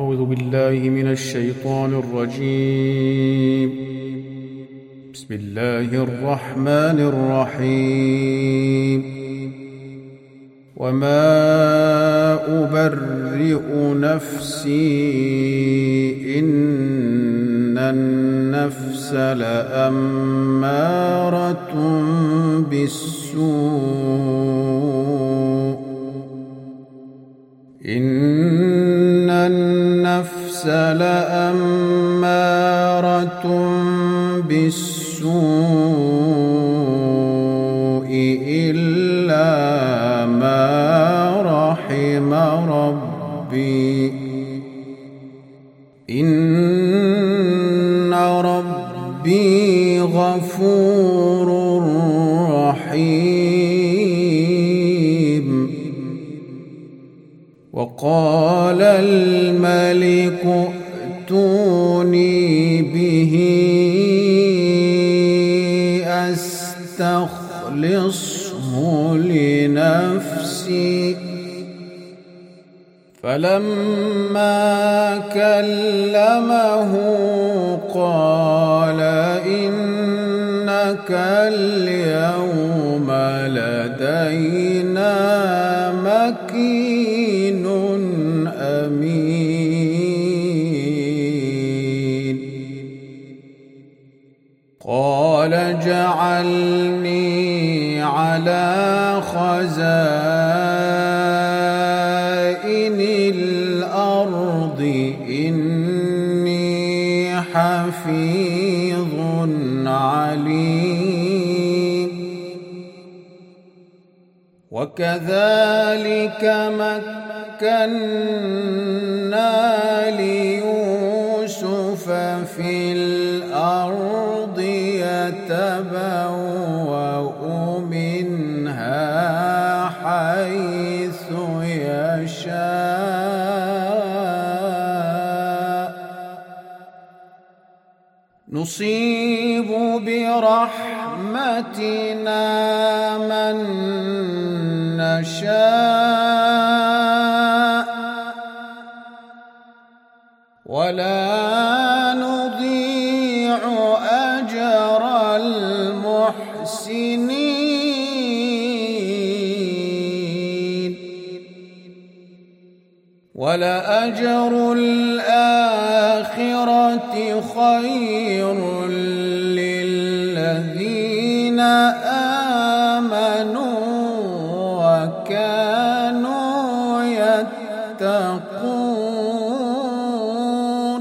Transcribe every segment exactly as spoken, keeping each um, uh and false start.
أعوذ بالله من الشيطان الرجيم. بسم الله الرحمن الرحيم. وما أبرئ نفسي إن النفس لأمارة بالسوء إن النفس لأمارة بالسوء إلا ما رحم ربي إن ربي غفور رحيم. وقال الملك ائتوني به أستخلصه لنفسي. فلما كلمه قال إنك اليوم لدينا مكين أمين. قال اجعلني على خزائن الأرض إني حفيظ عليم. وكذلك مكنا ليوسف في الأرض يتبوأ منها حيث يشاء نصيب برحمتنا من نشاء ولا نضيع أجر المحسنين. ولأجر الآخرة خير للذين آمنوا وكانوا يتقون.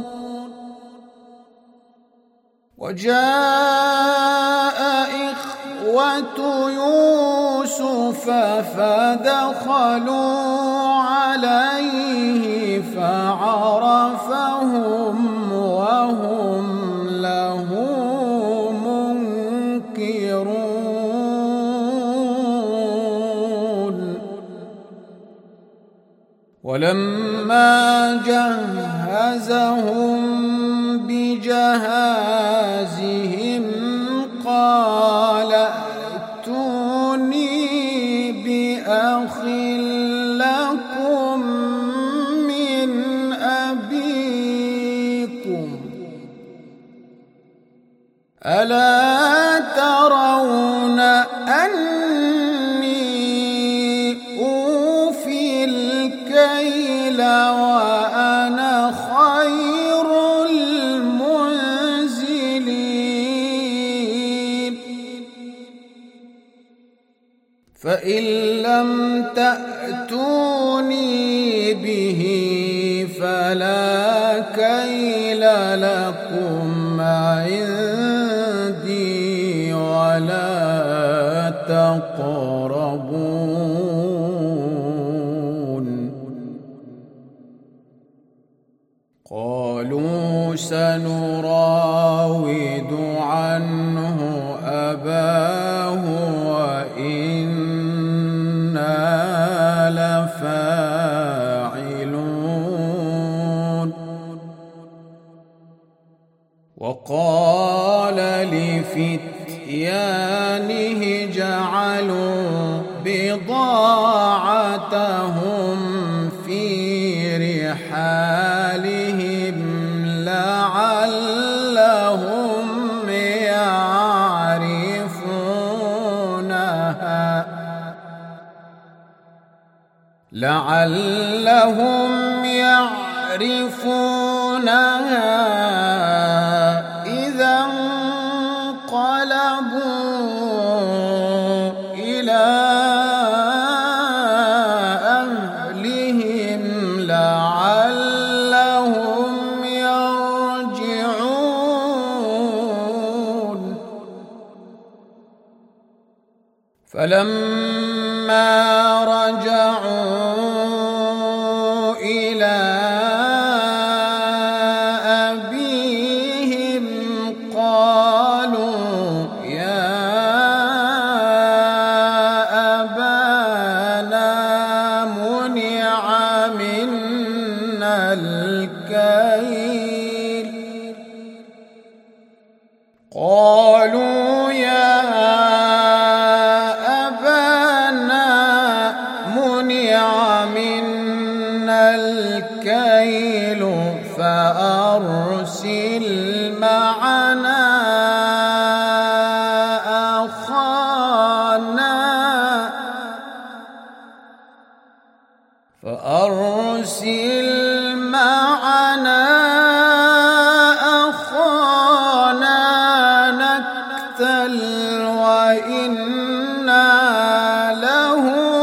وجاء إخوة يوسف فدخلوا عليه فعرفهم وهم له منكرون. ولما جهزهم بجهازهم قال ائتوني بأخ لكم من أبيكم ألا ترون أني أوفي الكيل وأنا خير المنزلين. فإن لم تأتوني به فلا كيل لكم عندي ولا تقربون. قالوا سنراود عنه أباه وإنا لفاعلون. وقال لفتيانه جعلوا بضاعتهم في رحالهم أهلهم لعلهم يعرفونها لعلهم يعرفونها إذا انقلبوا إلى أهلهم لعلهم يرجعون فلما رجعوا إلى أبيهم قالوا يا أبانا منع منا الكيل قالوا يا الكيل فأرسل معنا أخانا فأرسل معنا أخانا نكتل وإنا له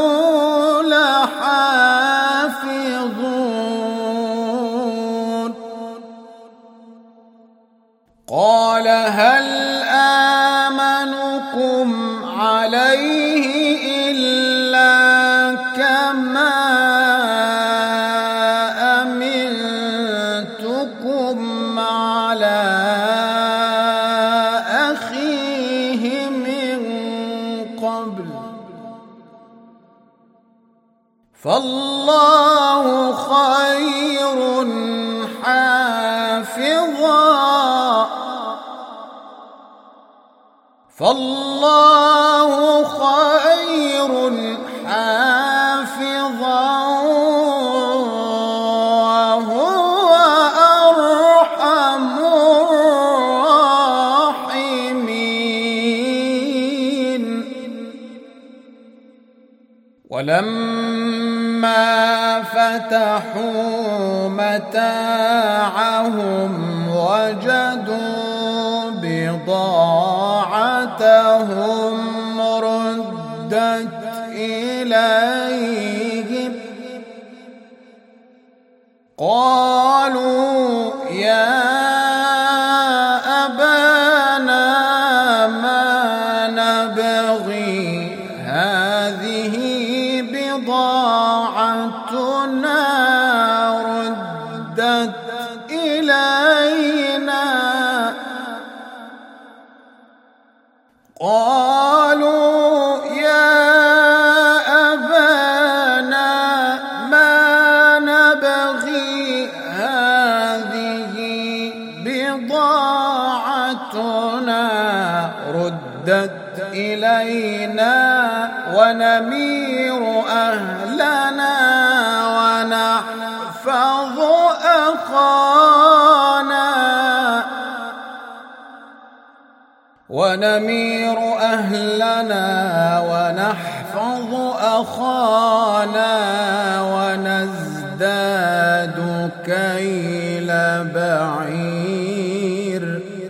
قال هل آمنكم عليه إلا كما أمنتكم على أخيه من قبل فالله خير حافظا فالله خير حافظا وهو أرحم الراحمين ولما فتحوا متاعهم وجدوا بضاعتهم ردت إليهم قالوا يا أبانا ما نبغي هذه بضاعتنا ردت إلينا قالوا يا أبانا ما نبغي هذه بضاعتنا ردت إلينا ونمير أهلنا ونحفظ أخانا ونمير أهلنا ونحفظ أخانا ونزداد كيل بعير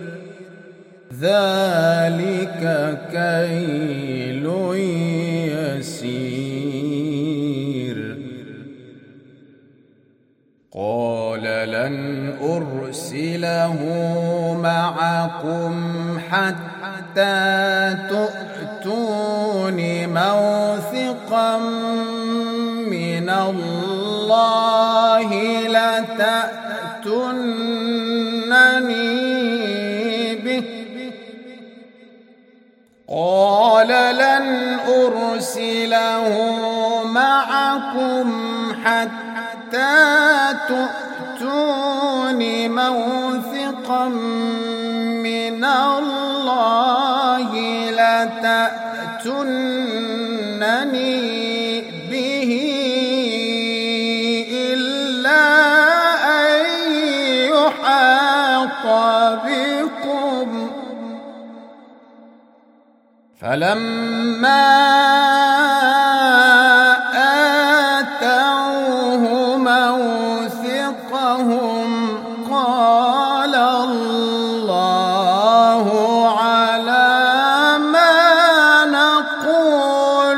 ذلك كيل يسير قال لن أرسله معكم حتى تؤتون موثقا من الله لتأتونني به قال لن أرسله معكم حتى تؤتون موثقا من الله لتأتونني به إلا أن بكم فلما آتوه موثقهم قال الله على ما نقول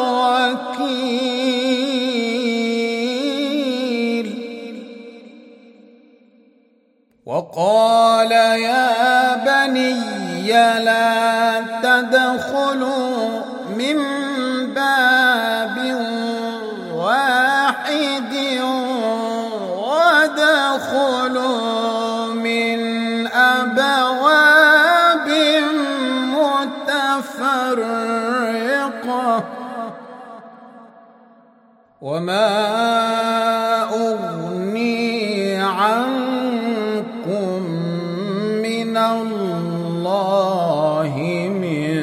وكيل. وقال يا بني لا تدخلوا من باب واحد وادخلوا من أبواب متفرقة وما أغني عنكم من الله من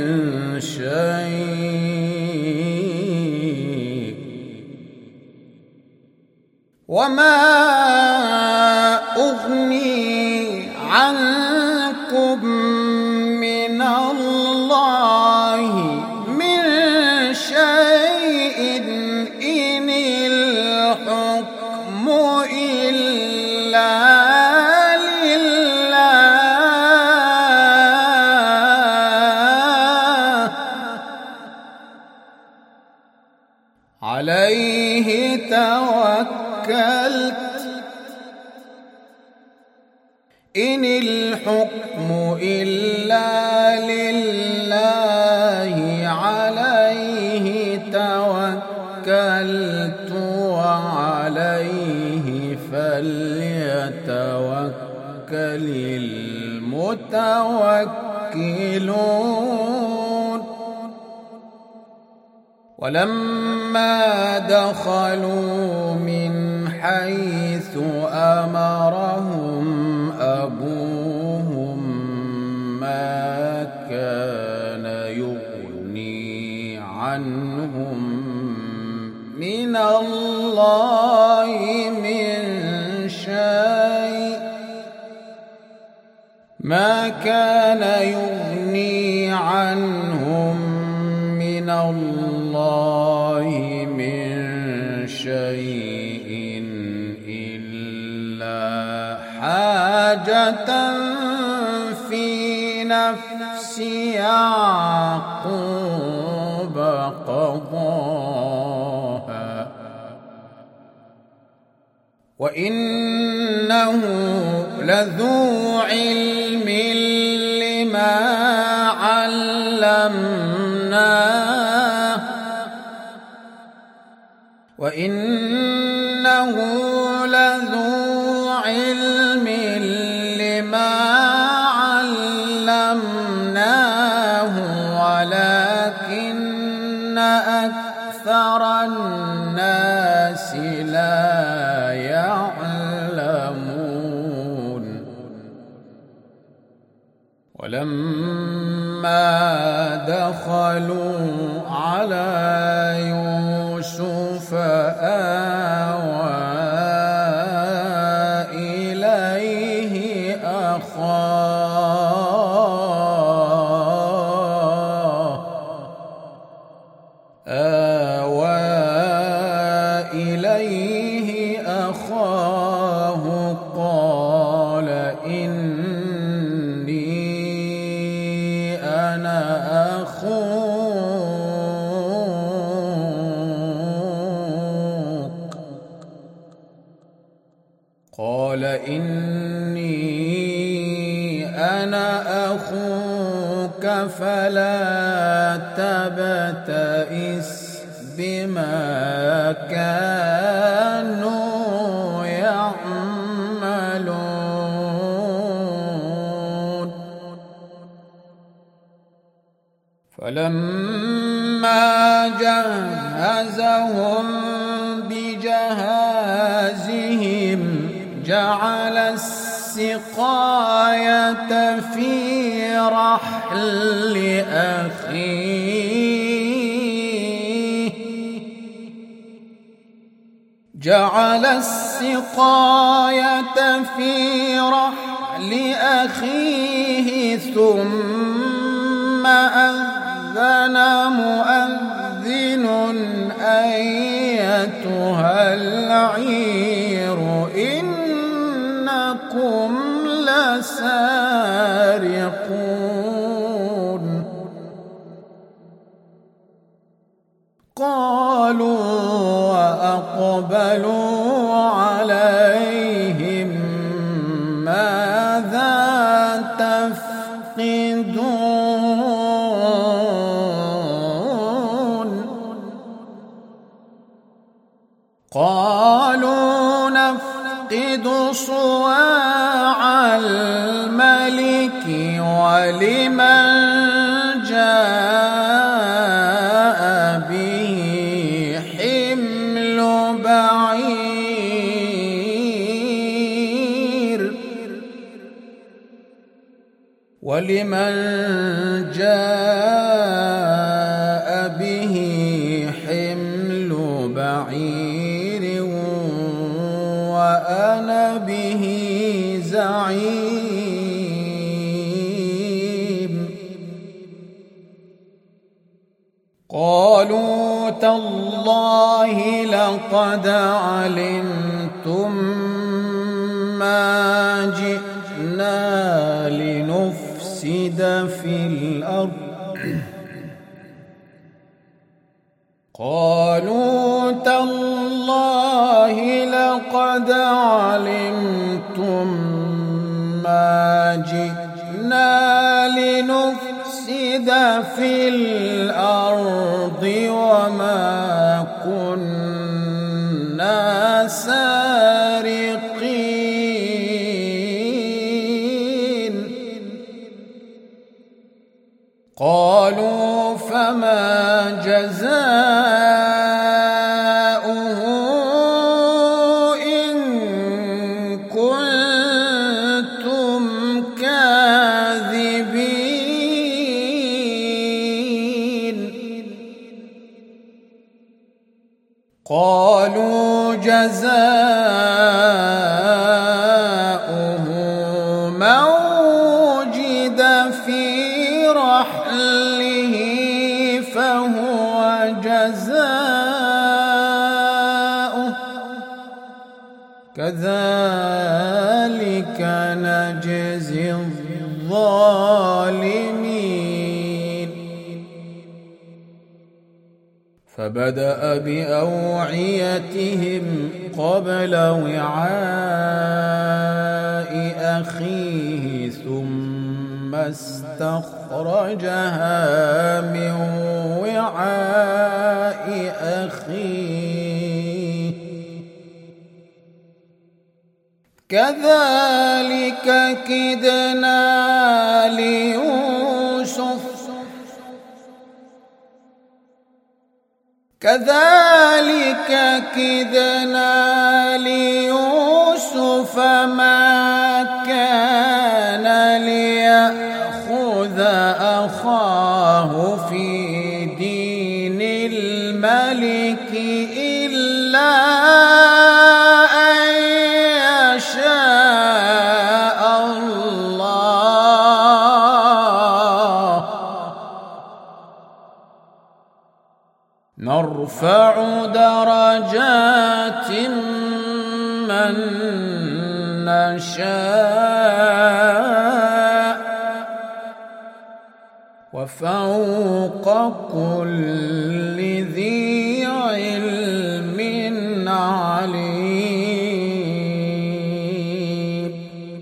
شيء وما أغني عنكم من الله من شيء إن الحكم إلا عليه توكلت إن الحكم إلا لله عليه توكلت وعليه فليتوكل المتوكلون. ولما دخلوا من حيث أمرهم أبوهم ما كان يغني عنهم من الله من شيء ما كان يغني عنهم من الله من شيء إلا حاجة في نفس يعقوب قضاها وإنه لذو علم لما علمناه وإنه لذو علم لما علمناه ولكن أكثر الناس لا يعلمون. ولما دخلوا على يوسف آوى إليه أخاه آوى إليه أخاه قال إني أنا أخوك قال إني أنا أخوك فلا تبتئس بما كانوا يعملون. فلما جهزهم بجهازهم جعل السقاية في رحل أخيه جعل السقاية في رحل أخيه ثم أذن مؤذن أيتها العير إنكم لسارقون قالوا وأقبلوا عليهم ماذا تفقدون قالوا نفقد صواع الملك ولمن جاء به حمل بعير ولمن جاء به حمل بعير وأنا به زعيم قالوا تالله لقد علمتم ما جئنا لنفسد في الأرض قالوا تالله لقد علمتم ما جئنا لنفسد في الأرض وما كنا سارقين قالوا فما جزاؤه إن كنتم كاذبين قالوا جزاؤه من وجد في رحله فهو جزاؤه كذلك نجزي الظالمين فبدأ بأوعيتهم قبل وعاء أخيه ثم استخرجها من وعاء أخيه كذلك كدنا ليوسف كذلك كدنا ليوسف ما كان ليأخذ أخاه في دين الملك إلا أن يشاء الله نرفع درجات من نشاء وفوق كل ذي علم عليم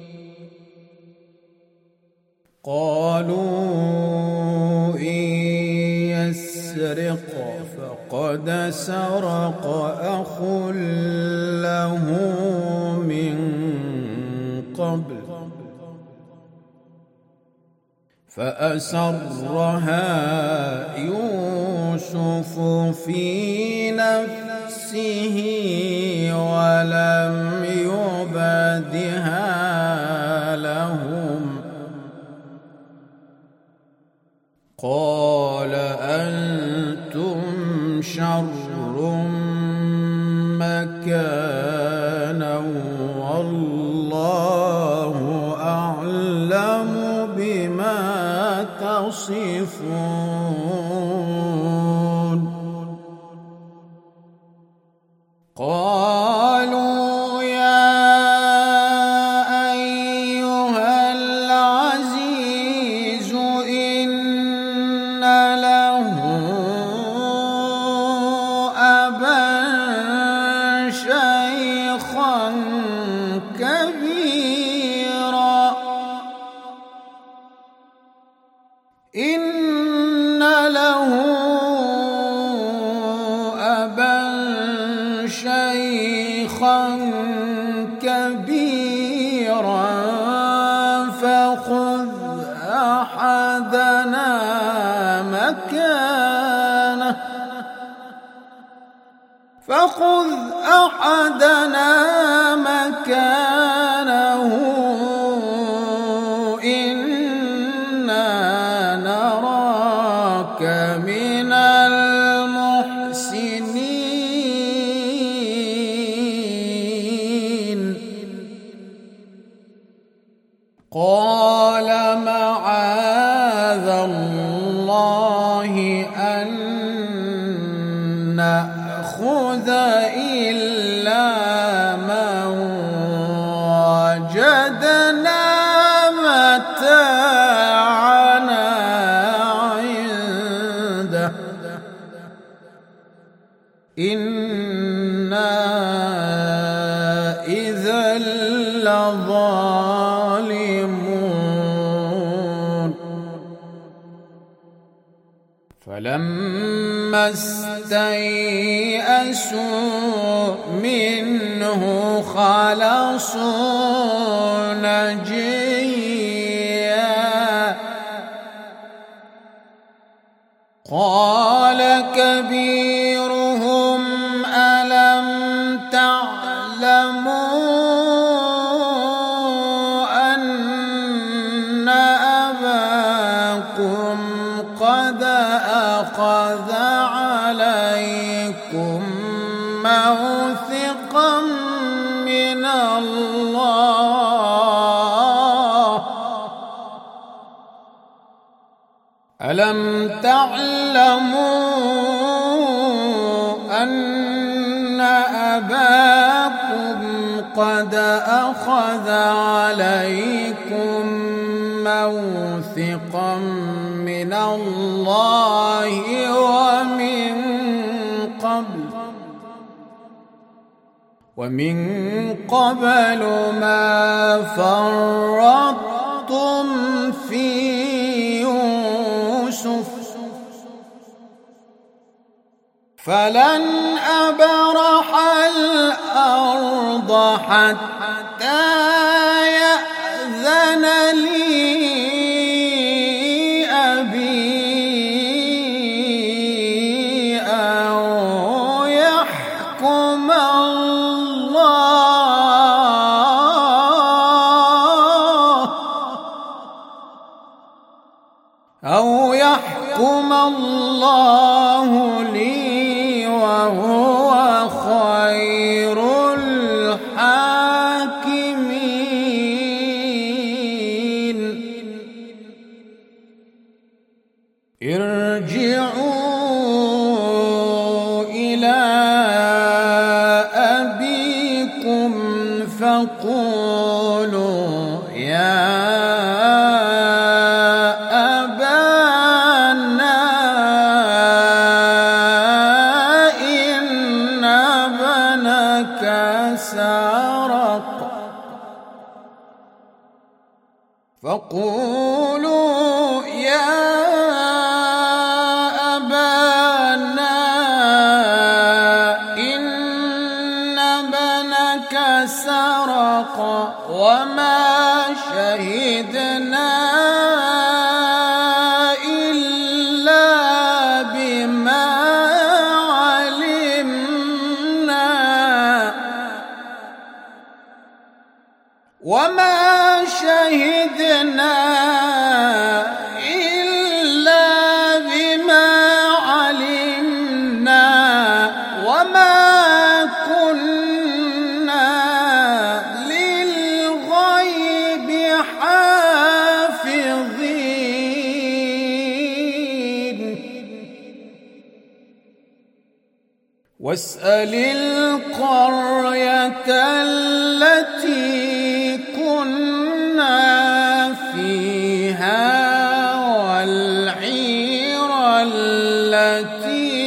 قالوا إن يسرق فقد سرق أخ له من قبل فأسرها يوسف في نفسه ولم يبدها لهم قال أنتم شر مكانا يصفون قالوا يا أيها العزيز إن له أبا شيخا كبيرا إن له أبا شيخا كبيرا فخذ أحدنا مكانه فخذ أحدنا مكانه إنا نراك من المحسنين قال معاذ الله أن نأخذ إلا من وجدنا متاعنا عنده إنا إذا لظالمون فلما استيئسوا منه خلصوا نجيا قال كبيرهم ألم تعلموا أن أباكم قد أخذ عليكم موثقا من الله ألم تعلموا أن أباكم قد أخذ عليكم موثقا من الله ومن قبل ومن قبل ما فرطتم في يوسف فلن أبرح الأرض حتى يأذن لي أبي أو يحكم الله أو يحكم الله لي وهو خير الحاكمين ارجعوا إلى أبيكم فقولوا يا فقولوا يا أبانا إن ابنك سرق وما شهدنا إلا بما علمنا وما شهدنا إلا بما علمنا وما كنا للغيب حافظين واسأل القرية التي كنا فيها والعير التي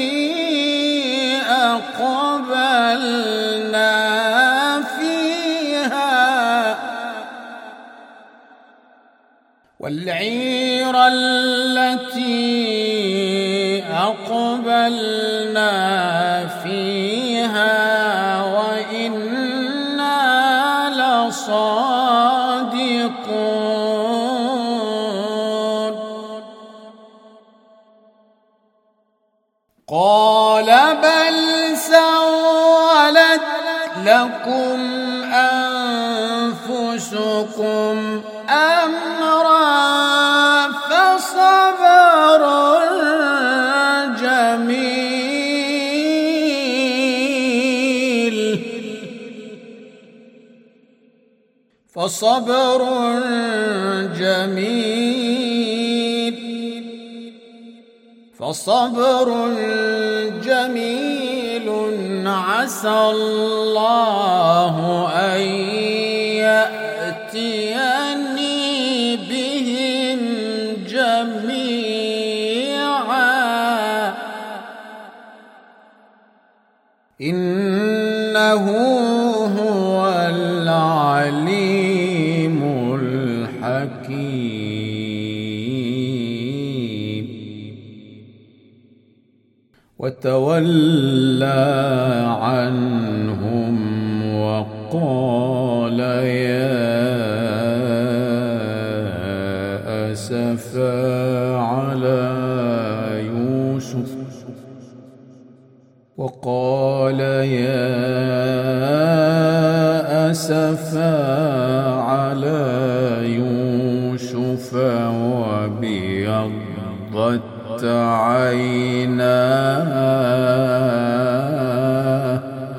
أقبلنا فيها والعير التي أقبلنا فيها وإنا لصادقون. قال بل سولت لكم أنفسكم أمرا فصبر جميل فصبر جميل فصبر جميل عسى الله أن يأتيني بهم جميعا إنه هو العليم الحكيم. وتولى عنهم وقال يا أسفا على يوسف وقال يا أسفا على يوسف وابيضت عيناه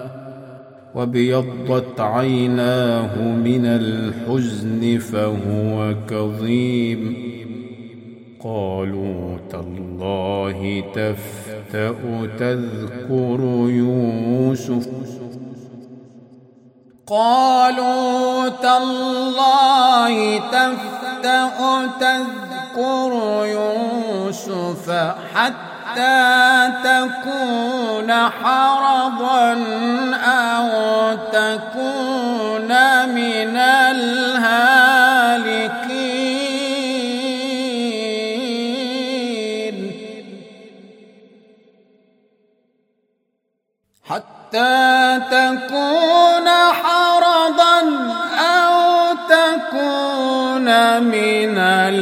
وابيضت عيناه من الحزن فهو كظيم. قالوا تالله تفتأ تذكر يوسف قالوا تالله تفتأ تذكر يوسف حتى تكون حرضا أو تكون من الهالكين حتى تكون حرضا أو تكون من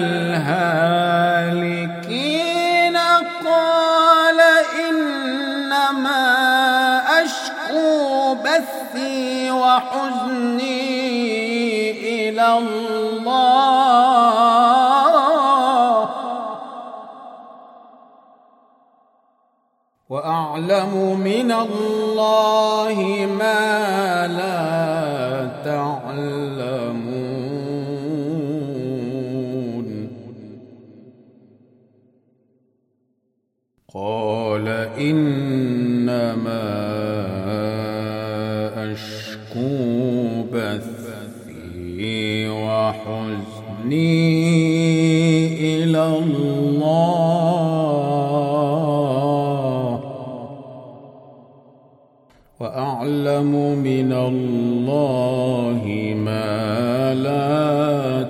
الهالكين. قال إنما أشكو بثي وحزني إلى الله وأعلم من الله ما لا تعلمون. قال إنما أشكو بثي وحزني إلى الله وأعلم من الله ما لا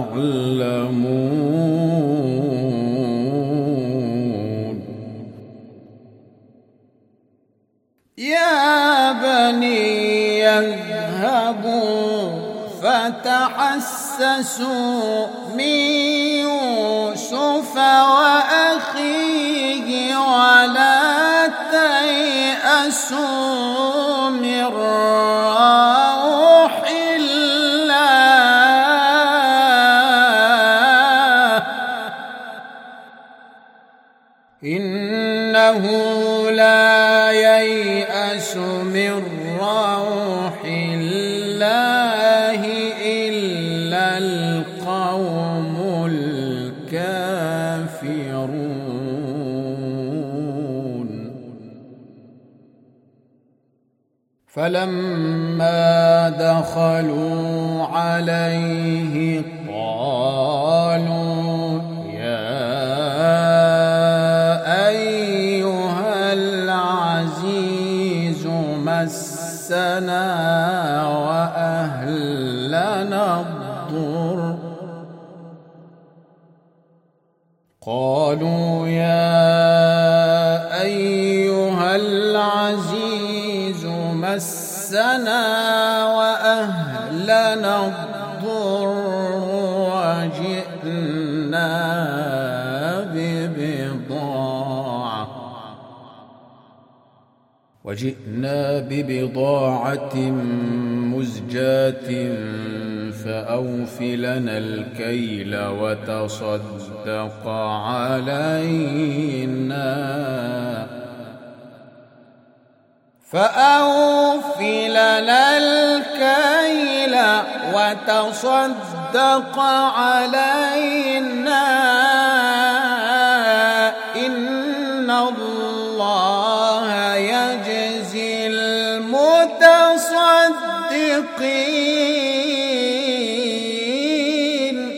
تعلمون. يا بني يذهبوا فتحسسوا من يوسف وأخيه ولا تيأسوا من روح الله إنه لا ييأس من روح الله إلا القوم الكافرون. فلما دخلوا عليه قالوا يا أيها العزيز مسنا وأهلنا الضر قالوا يا أيها العزيز مسنا وأهلنا الضر وجئنا ببضاعة وجئنا ببضاعة مزجاة فأوف لنا الكيل وتصدق علينا فأوف لنا الكيل وتصدق علينا إن الله يجزي المتصدقين.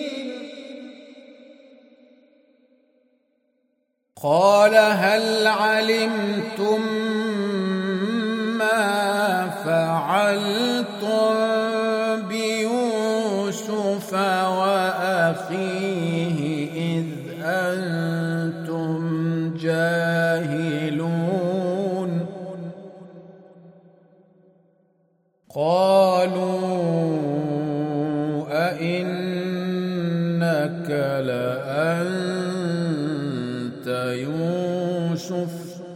قال هل علمتم ما فعلتم بيوسف وأخيه إذ أنتم جاهلون قالوا أئنك لأنت يوسف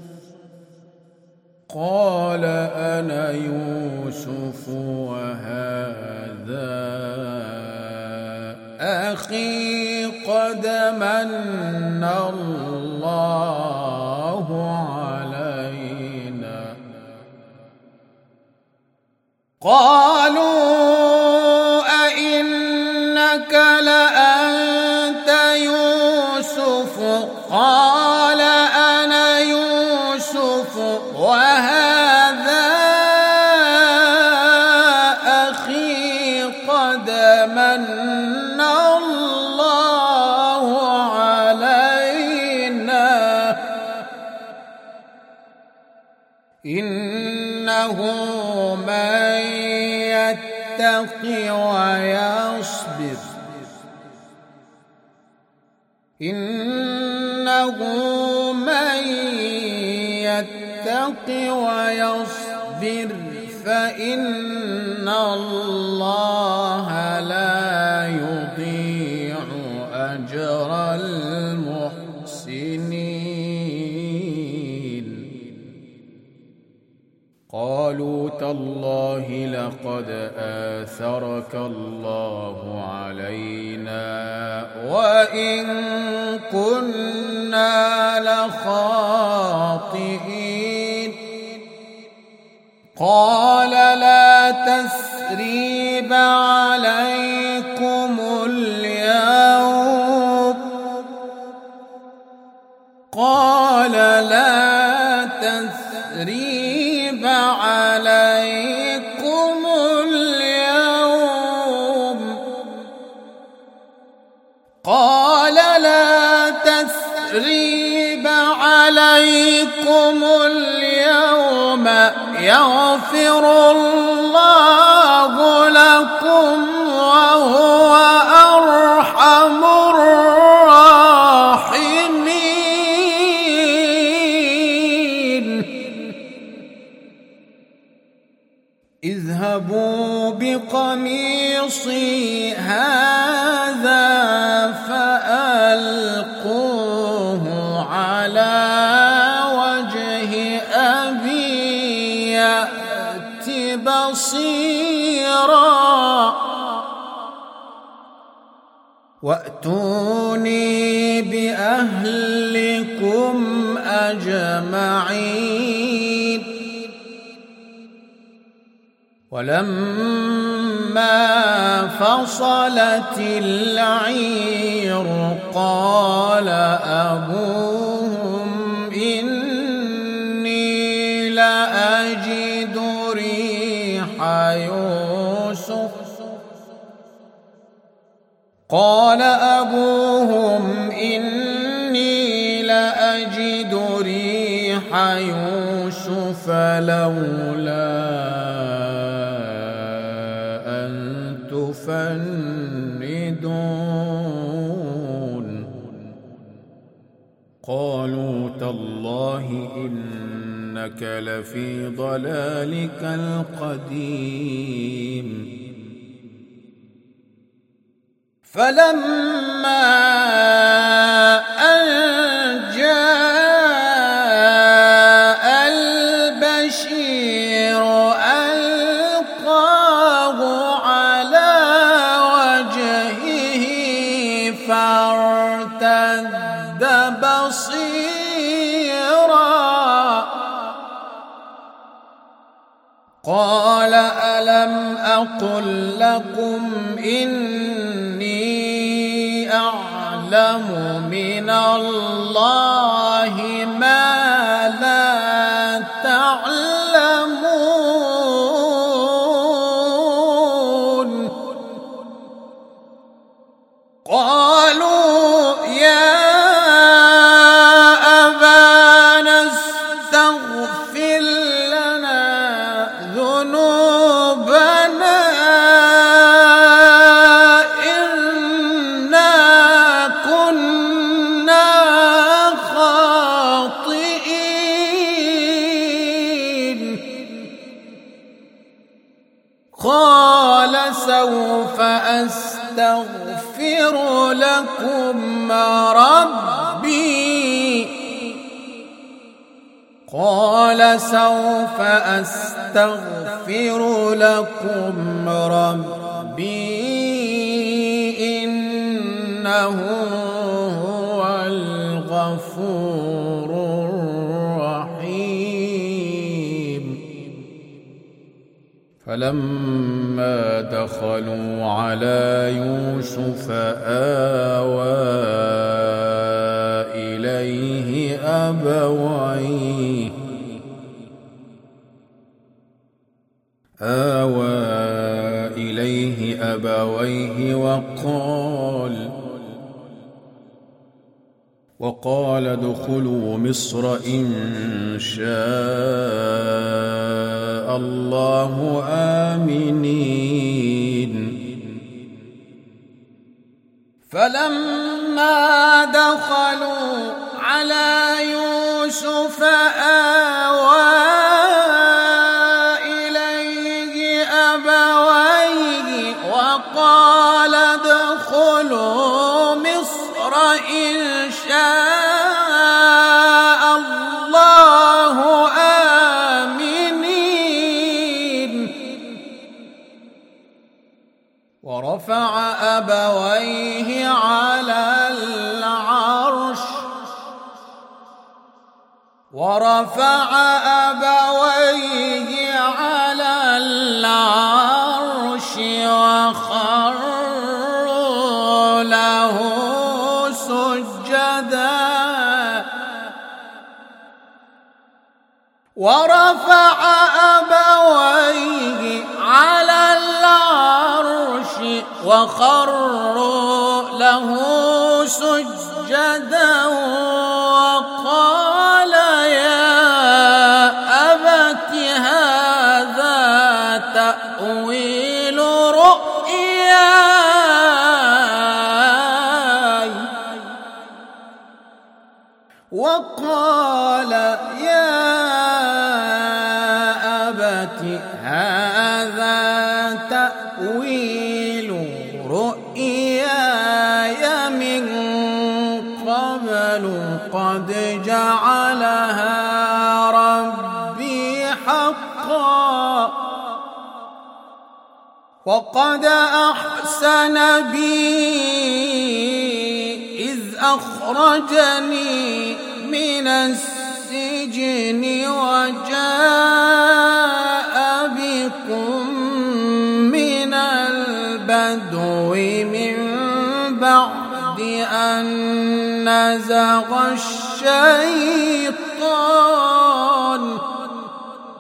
قال أنا يوسف وهذا أخي قد من الله علينا قالوا أئنك لأنت يوسف قال أنا يوسف وهذا أخي قد من الله علينا إنه من يتق ويصبر إنه من يتق ويصبر فإن الله لا يضيع أجر المحسنين قالوا تالله لقد آثرك الله علينا وإن كنا لخاطئين قال لا تثريب عليكم اليوم قال لا تثريب عليكم اليوم قال لا تثريب عليكم اليوم يغفر الله لكم وهو أرحم الراحمين اذهبوا بقميصي هذا فألقوه على وجه أبي يأت بصيرا وأتوني بأهلكم أجمعين ولما فصلت العير قال أبوهم إني لأجد ريح قال أبوهم إني لأجد ريح يوسف لولا أن تفندون قالوا تالله إنك لفي ضلالك القديم فلما أن جاء البشير ألقاه على وجهه فارتد بصيرا قال ألم أقل لكم إني أعلم من الله ما لا تعلمون قالوا يا أبانا استغفر لنا ذنوبنا إنا كنا خاطئين قال سوف أستغفر لكم ربي قال سوف أستغفر لكم ربي إنه هو الغفور الرحيم فلما دخلوا على يوسف آوى إليه أبويه آوى إليه أبويه وقال وقال ادخلوا مصر إن شاء الله آمنين فلما دخلوا على يوسف آوى إليه أبويه وقال ادخلوا مصر إن شاء الله آمنين ورفع أبويه على العرش ورفع أبويه على العرش وخروا له سجدا ورفع أبويه على العرش وخروا له سجدا وقال يا أبت هذا تأويل رؤياي وقال يا أبت هذا تأويل رؤياي من قبل قد جعلها ربي حقا وقد أحسن بي إذ أخرجني من السجن وجاء بكم من البدو من بعد أن نزغ الشيطان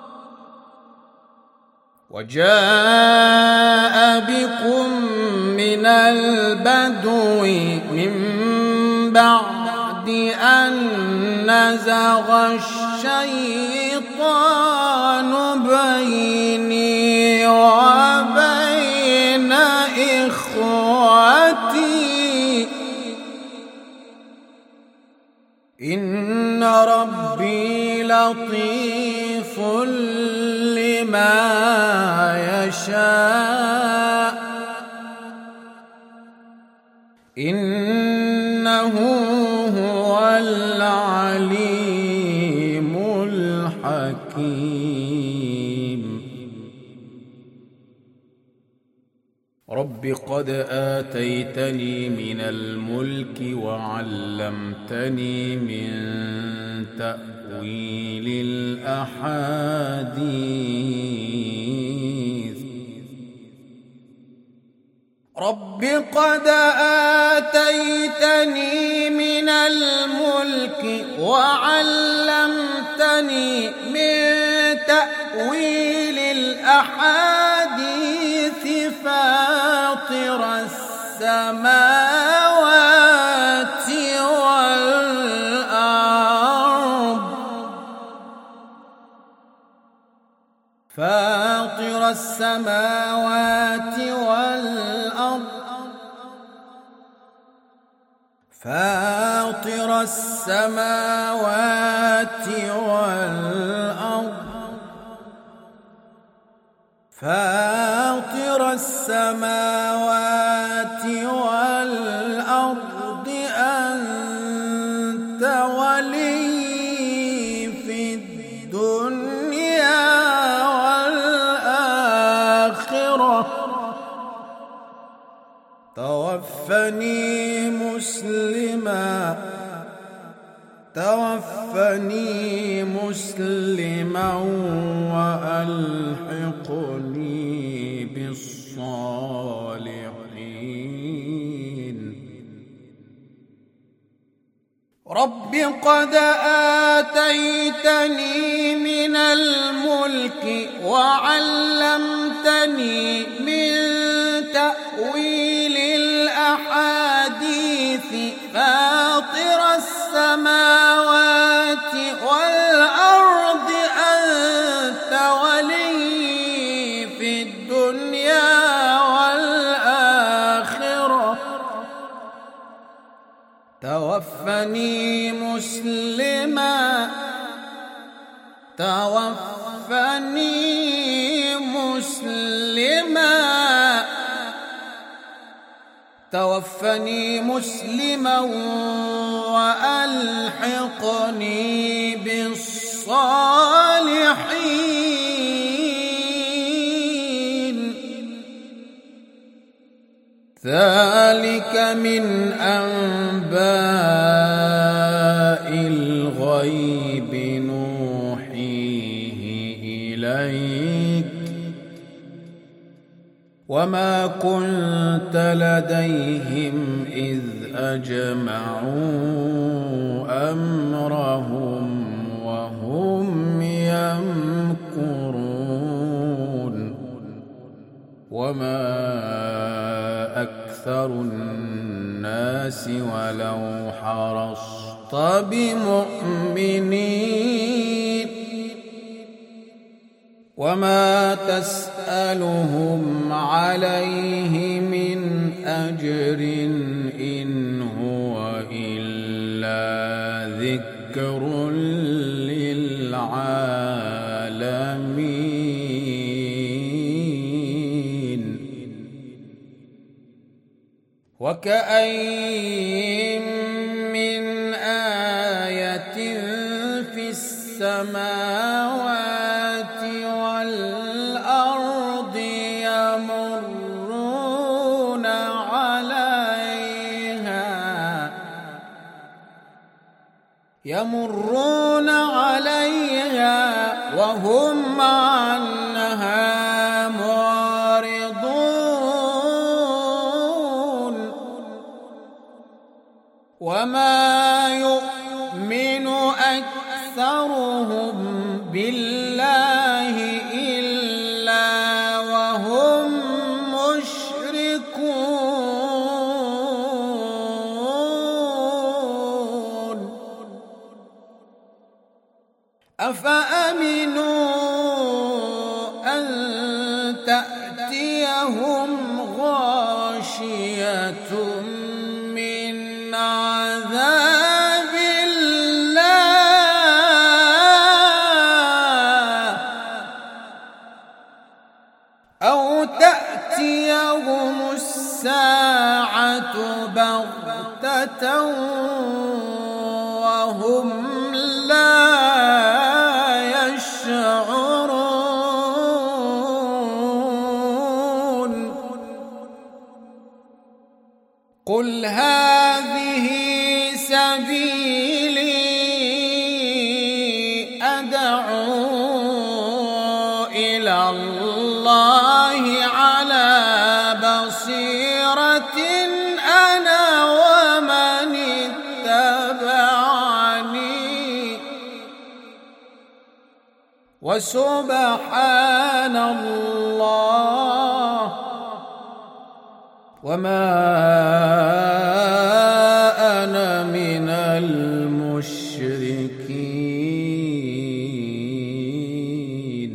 وجاء بكم من من البدو من بعد أن نزغ الشيطان بيني وبين إخوتي إن ربي لطيف لما يشاء إنه هو العليم الحكيم. رب قد آتيتني من الملك وعلمتني من تأويل الأحاديث رب قد آتيتني من الملك وعلمتني من تأويل الأحاديث فاطر السماوات والأرض فاطر السماوات والأرض فاطر السماوات والأرض فاطر السماوات والأرض أنت ولي في الدنيا والآخرة توفني مسلما توفني مسلما وألحقني بالصالحين. رب قد آتيتني من الملك وعلمتني من تأويل الأحاديث فاطر السماوات والأرض أنت ولي في الدنيا والآخرة توفني مسلما توفني مسلما توفني مسلما وألحقني بالصالحين. ذلك من أنباء الغيب نوحيه إليك وما كنت لديهم إذ أجمعوا أمرهم وهم يمكرون وما أكثر الناس ولو حرصت بمؤمنين وما تسألهم عليه من أجر إن هو إلا ذكر للعالمين. وكأين من آية في السماوات والأرض يمرون عليها يمرون عليها وهم عنها معرضون وما يؤمن أكثرهم بالله إلا وهم مشركون أفأمنوا أن تأتيهم غاشية من عذاب الله أو تأتيهم الساعة بغتة وهم لا يشعرون. قل هذه سبيلي أدعو إلى الله على بصيرة أنا ومن اتبعني وسبحان الله وما أنا من المشركين.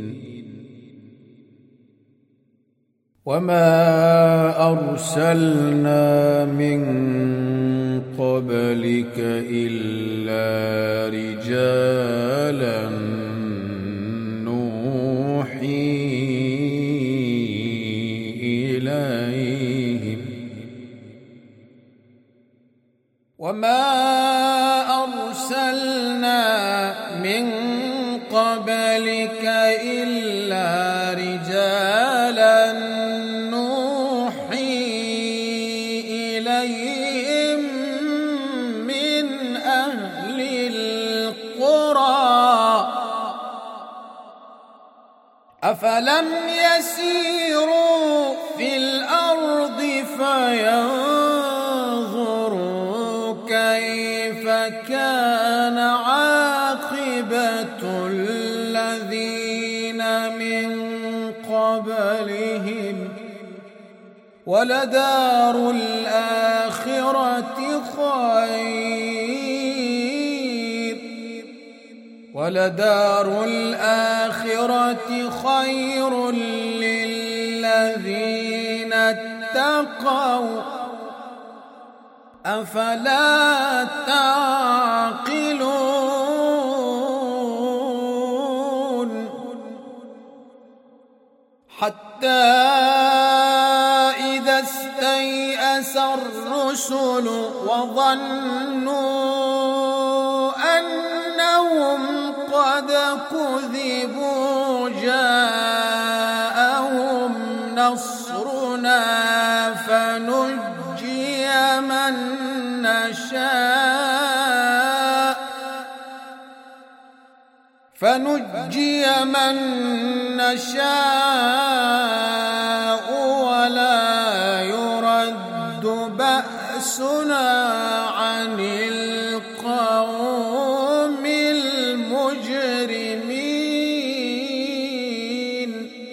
وما أرسلنا من قبلك إلا رجالا نوحي إليهم وما أرسلنا من قبلك إلا رجالا نوحي إليهم من أهل القرى أفلم يسيروا في الأرض فينظروا كيف كان عاقبة الذين من قبلهم ولدار الآخرة خير ولدار الآخرة خير للذين اتقوا أفلا تعقلون. حتى إذا استيأس الرسل وظنوا أنهم قد كذبوا جاءهم نصرنا فنجي من نشاء فنجي من نشاء ولا يرد بأسنا عن القوم المجرمين.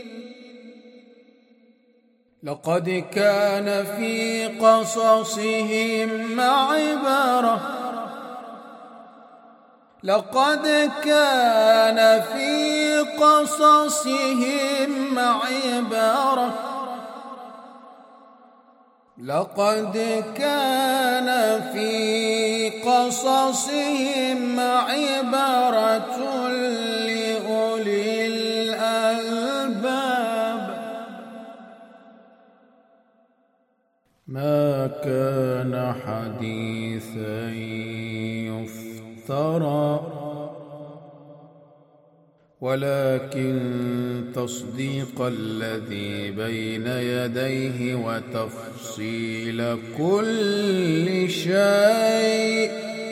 لقد كان في قصصهم عبرة لقد كان في قصصهم عبرة لقد كان في قصصهم عبرة لأولي الألباب. ما كان حديثا يفترى ولكن تصديق الذي بين يديه وتفصيل كل شيء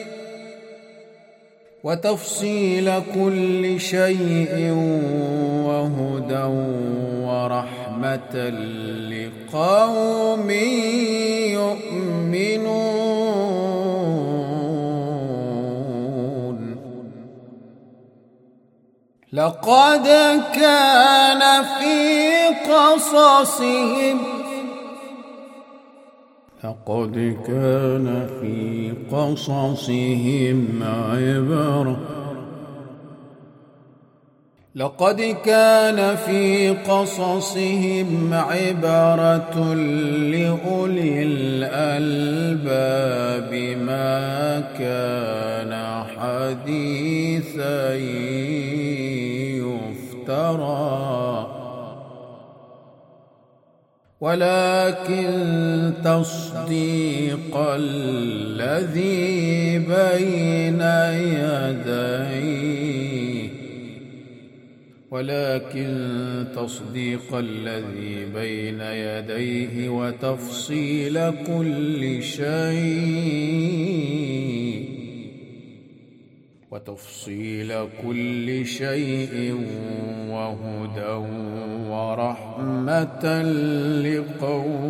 وتفصيل كل شيء وهدى ورحمة لقوم يؤمنون. لقد كان في قصصهم لقد كان في قصصهم عبرة لقد كان في قصصهم عبرة لأولي الألباب ما كان حديثا يفترى ولكن تصديق الذي بين يديه ولكن تصديق الذي بين يديه وتفصيل كل شيء وتفصيل كل شيء وهدى ورحمة لقوم